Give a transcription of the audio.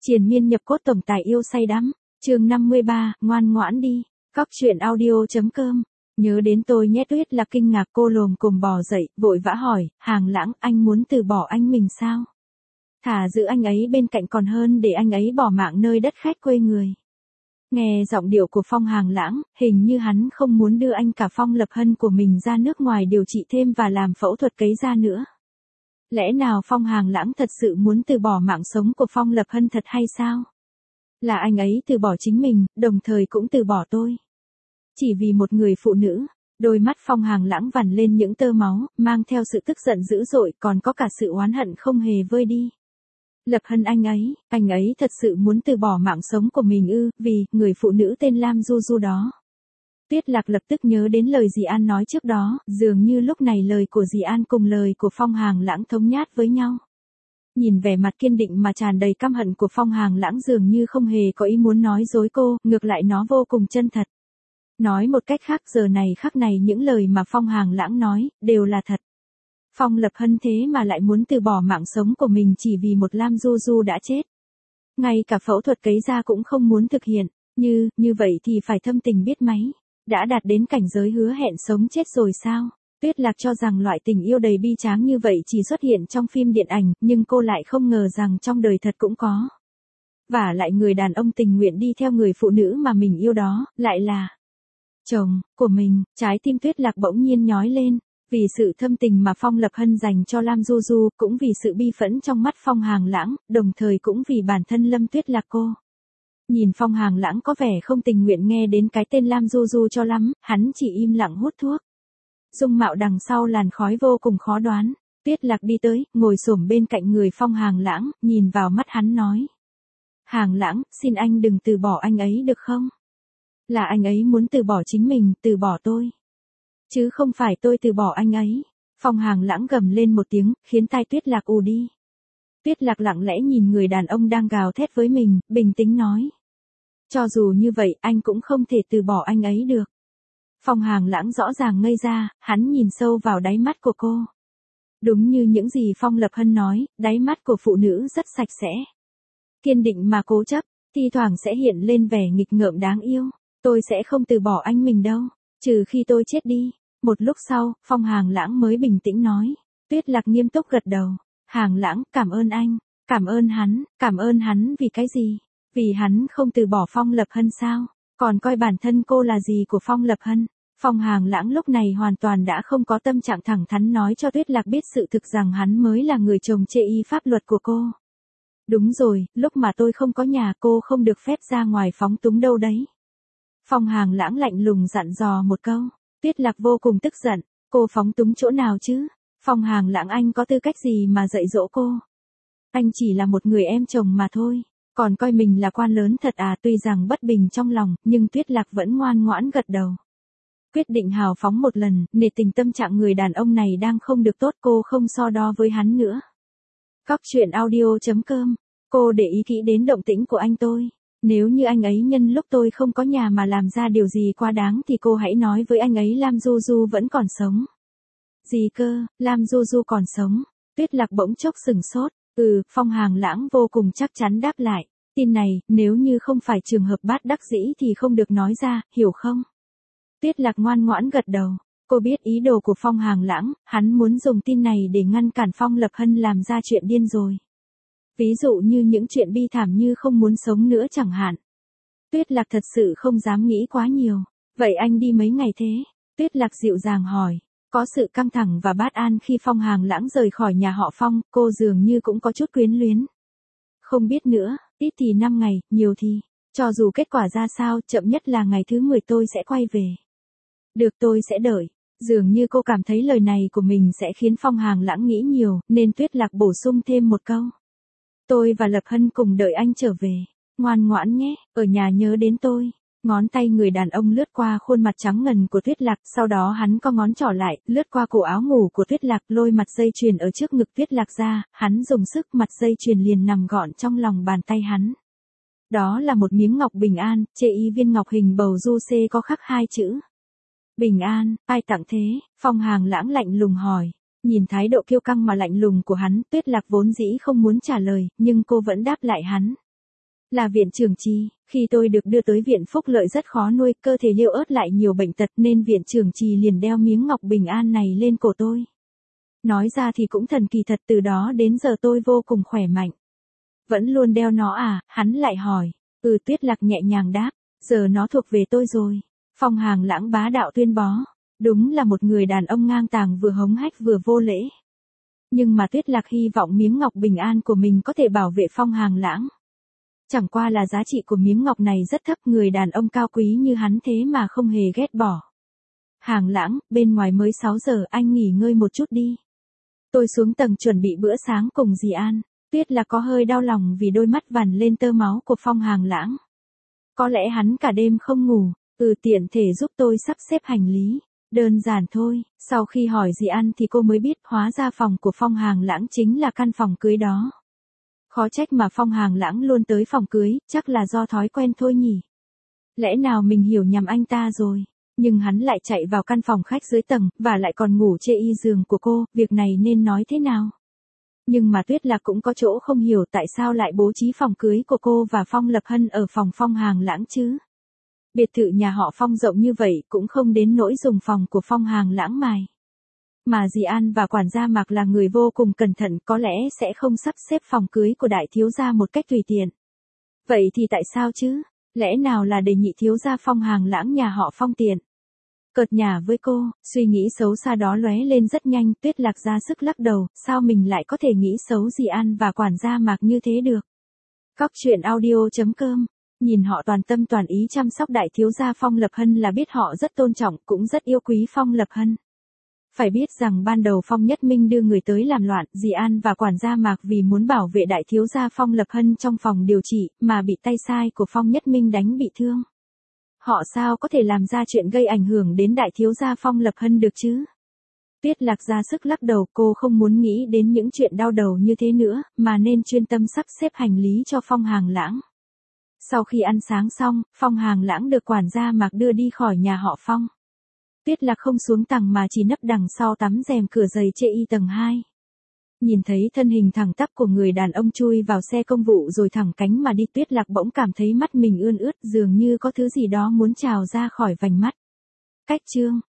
Triền miên nhập cốt tổng tài yêu say đắm. Chương 53, ngoan ngoãn đi. Cóc truyện audio.com. Nhớ đến tôi nhé. Tuyết là kinh ngạc, cô lồm cồm bò dậy, vội vã hỏi, Hàng Lãng, anh muốn từ bỏ anh mình sao? Thà giữ anh ấy bên cạnh còn hơn để anh ấy bỏ mạng nơi đất khách quê người. Nghe giọng điệu của Phong Hàng Lãng, hình như hắn không muốn đưa anh cả Phong Lập Hân của mình ra nước ngoài điều trị thêm và làm phẫu thuật cấy da nữa. Lẽ nào Phong Hàng Lãng thật sự muốn từ bỏ mạng sống của Phong Lập Hân thật hay sao? Là anh ấy từ bỏ chính mình, đồng thời cũng từ bỏ tôi. Chỉ vì một người phụ nữ. Đôi mắt Phong Hàng Lãng vằn lên những tơ máu, mang theo sự tức giận dữ dội, còn có cả sự oán hận không hề vơi đi. Lập Hân anh ấy thật sự muốn từ bỏ mạng sống của mình ư? Vì người phụ nữ tên Lam Du Du đó. Tuyết Lạc lập tức nhớ đến lời dì An nói trước đó, dường như lúc này lời của dì An cùng lời của Phong Hàng Lãng thống nhát với nhau. Nhìn vẻ mặt kiên định mà tràn đầy căm hận của Phong Hàng Lãng dường như không hề có ý muốn nói dối cô, ngược lại nó vô cùng chân thật. Nói một cách khác, giờ này khắc này những lời mà Phong Hàng Lãng nói, đều là thật. Phong Lập Hân thế mà lại muốn từ bỏ mạng sống của mình chỉ vì một Lam Du Du đã chết. Ngay cả phẫu thuật cấy da cũng không muốn thực hiện, như vậy thì phải thâm tình biết mấy. Đã đạt đến cảnh giới hứa hẹn sống chết rồi sao? Tuyết Lạc cho rằng loại tình yêu đầy bi tráng như vậy chỉ xuất hiện trong phim điện ảnh, nhưng cô lại không ngờ rằng trong đời thật cũng có. Và lại người đàn ông tình nguyện đi theo người phụ nữ mà mình yêu đó, lại là chồng của mình. Trái tim Tuyết Lạc bỗng nhiên nhói lên, vì sự thâm tình mà Phong Lập Hân dành cho Lam Du Du, cũng vì sự bi phẫn trong mắt Phong Hàng Lãng, đồng thời cũng vì bản thân Lâm Tuyết Lạc cô. Nhìn Phong Hàng Lãng có vẻ không tình nguyện nghe đến cái tên Lam Du Du cho lắm, hắn chỉ im lặng hút thuốc. Dung mạo đằng sau làn khói vô cùng khó đoán. Tuyết Lạc đi tới, ngồi xổm bên cạnh người Phong Hàng Lãng, nhìn vào mắt hắn nói. Hàng Lãng, xin anh đừng từ bỏ anh ấy được không? Là anh ấy muốn từ bỏ chính mình, từ bỏ tôi. Chứ không phải tôi từ bỏ anh ấy. Phong Hàng Lãng gầm lên một tiếng, khiến tai Tuyết Lạc ù đi. Tuyết Lạc lặng lẽ nhìn người đàn ông đang gào thét với mình, bình tĩnh nói. Cho dù như vậy, anh cũng không thể từ bỏ anh ấy được. Phong Hàng Lãng rõ ràng ngây ra, hắn nhìn sâu vào đáy mắt của cô. Đúng như những gì Phong Lập Hân nói, đáy mắt của phụ nữ rất sạch sẽ. Kiên định mà cố chấp, thi thoảng sẽ hiện lên vẻ nghịch ngợm đáng yêu. Tôi sẽ không từ bỏ anh mình đâu, trừ khi tôi chết đi. Một lúc sau, Phong Hàng Lãng mới bình tĩnh nói. Tuyết Lạc nghiêm túc gật đầu. Hàng Lãng, cảm ơn anh. Cảm ơn hắn vì cái gì? Vì hắn không từ bỏ Phong Lập Hân sao? Còn coi bản thân cô là gì của Phong Lập Hân? Phong Hàng Lãng lúc này hoàn toàn đã không có tâm trạng thẳng thắn nói cho Tuyết Lạc biết sự thực rằng hắn mới là người chồng chê y pháp luật của cô. Đúng rồi, lúc mà tôi không có nhà cô không được phép ra ngoài phóng túng đâu đấy. Phong Hàng Lãng lạnh lùng dặn dò một câu. Tuyết Lạc vô cùng tức giận. Cô phóng túng chỗ nào chứ? Phong Hàng Lãng, anh có tư cách gì mà dạy dỗ cô? Anh chỉ là một người em chồng mà thôi. Còn coi mình là quan lớn thật à? Tuy rằng bất bình trong lòng, nhưng Tuyết Lạc vẫn ngoan ngoãn gật đầu. Quyết định hào phóng một lần, nể tình tâm trạng người đàn ông này đang không được tốt, cô không so đo với hắn nữa. Cóc truyện audio.com. Cô để ý kỹ đến động tĩnh của anh tôi. Nếu như anh ấy nhân lúc tôi không có nhà mà làm ra điều gì quá đáng thì cô hãy nói với anh ấy Lam Du Du vẫn còn sống. Gì cơ, Lam Du Du còn sống? Tuyết Lạc bỗng chốc sừng sốt. Phong Hàng Lãng vô cùng chắc chắn đáp lại. Tin này, nếu như không phải trường hợp bát đắc dĩ thì không được nói ra, hiểu không? Tuyết Lạc ngoan ngoãn gật đầu. Cô biết ý đồ của Phong Hàng Lãng, hắn muốn dùng tin này để ngăn cản Phong Lập Hân làm ra chuyện điên rồi. Ví dụ như những chuyện bi thảm như không muốn sống nữa chẳng hạn. Tuyết Lạc thật sự không dám nghĩ quá nhiều. Vậy anh đi mấy ngày thế? Tuyết Lạc dịu dàng hỏi. Có sự căng thẳng và bất an khi Phong Hàng Lãng rời khỏi nhà họ Phong, cô dường như cũng có chút quyến luyến. Không biết nữa, ít thì 5 ngày, nhiều thì. Cho dù kết quả ra sao, chậm nhất là ngày thứ 10 tôi sẽ quay về. Được, tôi sẽ đợi. Dường như cô cảm thấy lời này của mình sẽ khiến Phong Hàng Lãng nghĩ nhiều, nên Tuyết Lạc bổ sung thêm một câu. Tôi và Lập Hân cùng đợi anh trở về. Ngoan ngoãn nhé, ở nhà nhớ đến tôi. Ngón tay người đàn ông lướt qua khuôn mặt trắng ngần của Tuyết Lạc, sau đó hắn co ngón trỏ lại, lướt qua cổ áo ngủ của Tuyết Lạc, lôi mặt dây chuyền ở trước ngực Tuyết Lạc ra, hắn dùng sức, mặt dây chuyền liền nằm gọn trong lòng bàn tay hắn. Đó là một miếng ngọc bình an, chê y viên ngọc hình bầu du xê có khắc 2 chữ. Bình an, ai tặng thế? Phong Hàng Lãng lạnh lùng hỏi. Nhìn thái độ kiêu căng mà lạnh lùng của hắn, Tuyết Lạc vốn dĩ không muốn trả lời, nhưng cô vẫn đáp lại hắn. Là viện trưởng Trì, khi tôi được đưa tới viện phúc lợi rất khó nuôi, cơ thể liêu ớt lại nhiều bệnh tật nên viện trưởng Trì liền đeo miếng ngọc bình an này lên cổ tôi. Nói ra thì cũng thần kỳ thật, từ đó đến giờ tôi vô cùng khỏe mạnh. Vẫn luôn đeo nó à, hắn lại hỏi. Tuyết Lạc nhẹ nhàng đáp, giờ nó thuộc về tôi rồi. Phong Hàng Lãng bá đạo tuyên bó. Đúng là một người đàn ông ngang tàng, vừa hống hách vừa vô lễ. Nhưng mà Tuyết Lạc hy vọng miếng ngọc bình an của mình có thể bảo vệ Phong Hàng Lãng. Chẳng qua là giá trị của miếng ngọc này rất thấp, người đàn ông cao quý như hắn thế mà không hề ghét bỏ. Hàng Lãng, bên ngoài mới 6 giờ, anh nghỉ ngơi một chút đi. Tôi xuống tầng chuẩn bị bữa sáng cùng dì An. Tuyết Lạc có hơi đau lòng vì đôi mắt vằn lên tơ máu của Phong Hàng Lãng. Có lẽ hắn cả đêm không ngủ. Tiện thể giúp tôi sắp xếp hành lý. Đơn giản thôi. Sau khi hỏi dì An thì cô mới biết hóa ra phòng của Phong Hàng Lãng chính là căn phòng cưới đó. Khó trách mà Phong Hàng Lãng luôn tới phòng cưới, chắc là do thói quen thôi nhỉ. Lẽ nào mình hiểu nhầm anh ta rồi. Nhưng hắn lại chạy vào căn phòng khách dưới tầng, và lại còn ngủ chê y giường của cô, việc này nên nói thế nào? Nhưng mà Tuyết Lạc cũng có chỗ không hiểu tại sao lại bố trí phòng cưới của cô và Phong Lập Hân ở phòng Phong Hàng Lãng chứ. Biệt thự nhà họ Phong rộng như vậy cũng không đến nỗi dùng phòng của Phong Hàng Lãng mài. Mà dì An và quản gia Mạc là người vô cùng cẩn thận, có lẽ sẽ không sắp xếp phòng cưới của đại thiếu gia một cách tùy tiện. Vậy thì tại sao chứ? Lẽ nào là để nhị thiếu gia Phong Hàng Lãng nhà họ Phong tiện? Cợt nhả với cô, suy nghĩ xấu xa đó lóe lên rất nhanh, Tuyết Lạc ra sức lắc đầu, sao mình lại có thể nghĩ xấu dì An và quản gia Mạc như thế được? Cóc truyện audio.com. Nhìn họ toàn tâm toàn ý chăm sóc đại thiếu gia Phong Lập Hân là biết họ rất tôn trọng, cũng rất yêu quý Phong Lập Hân. Phải biết rằng ban đầu Phong Nhất Minh đưa người tới làm loạn, dì An và quản gia Mạc vì muốn bảo vệ đại thiếu gia Phong Lập Hân trong phòng điều trị, mà bị tay sai của Phong Nhất Minh đánh bị thương. Họ sao có thể làm ra chuyện gây ảnh hưởng đến đại thiếu gia Phong Lập Hân được chứ? Tuyết Lạc ra sức lắc đầu, cô không muốn nghĩ đến những chuyện đau đầu như thế nữa, mà nên chuyên tâm sắp xếp hành lý cho Phong Hàng Lãng. Sau khi ăn sáng xong, Phong Hàng Lãng được quản gia Mạc đưa đi khỏi nhà họ Phong. Tuyết Lạc không xuống tầng mà chỉ nấp đằng sau tấm rèm cửa giày chê y tầng 2. Nhìn thấy thân hình thẳng tắp của người đàn ông chui vào xe công vụ rồi thẳng cánh mà đi, Tuyết Lạc bỗng cảm thấy mắt mình ươn ướt, dường như có thứ gì đó muốn trào ra khỏi vành mắt. Cách chương